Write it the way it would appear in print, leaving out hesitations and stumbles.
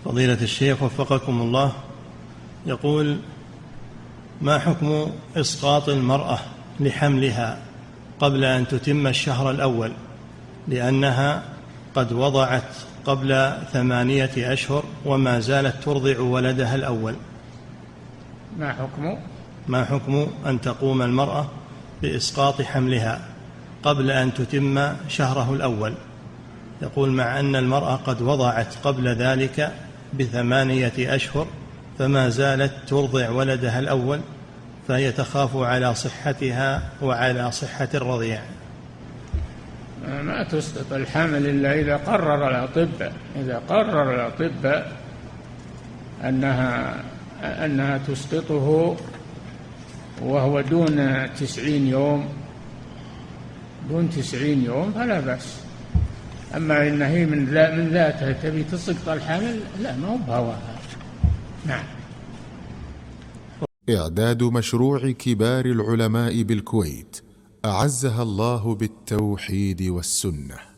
فضيلة الشيخ وفقكم الله، يقول: ما حكم إسقاط المرأة لحملها قبل أن تتم الشهر الأول، لأنها قد وضعت قبل 8 أشهر وما زالت ترضع ولدها الأول؟ ما حكم أن تقوم المرأة بإسقاط حملها قبل أن تتم شهره الأول؟ يقول: مع أن المرأة قد وضعت قبل ذلك ب8 أشهر فما زالت ترضع ولدها الأول، فهي تخاف على صحتها وعلى صحة الرضيع. ما تسقط الحمل إلا إذا قرر الأطباء أنها تسقطه وهو دون 90 يوم فلا بأس. أما إن هي من ذاتها تبي تسقط الحمل، لا، ما هو بهواها. نعم. إعداد مشروع كبار العلماء بالكويت أعزها الله بالتوحيد والسنة.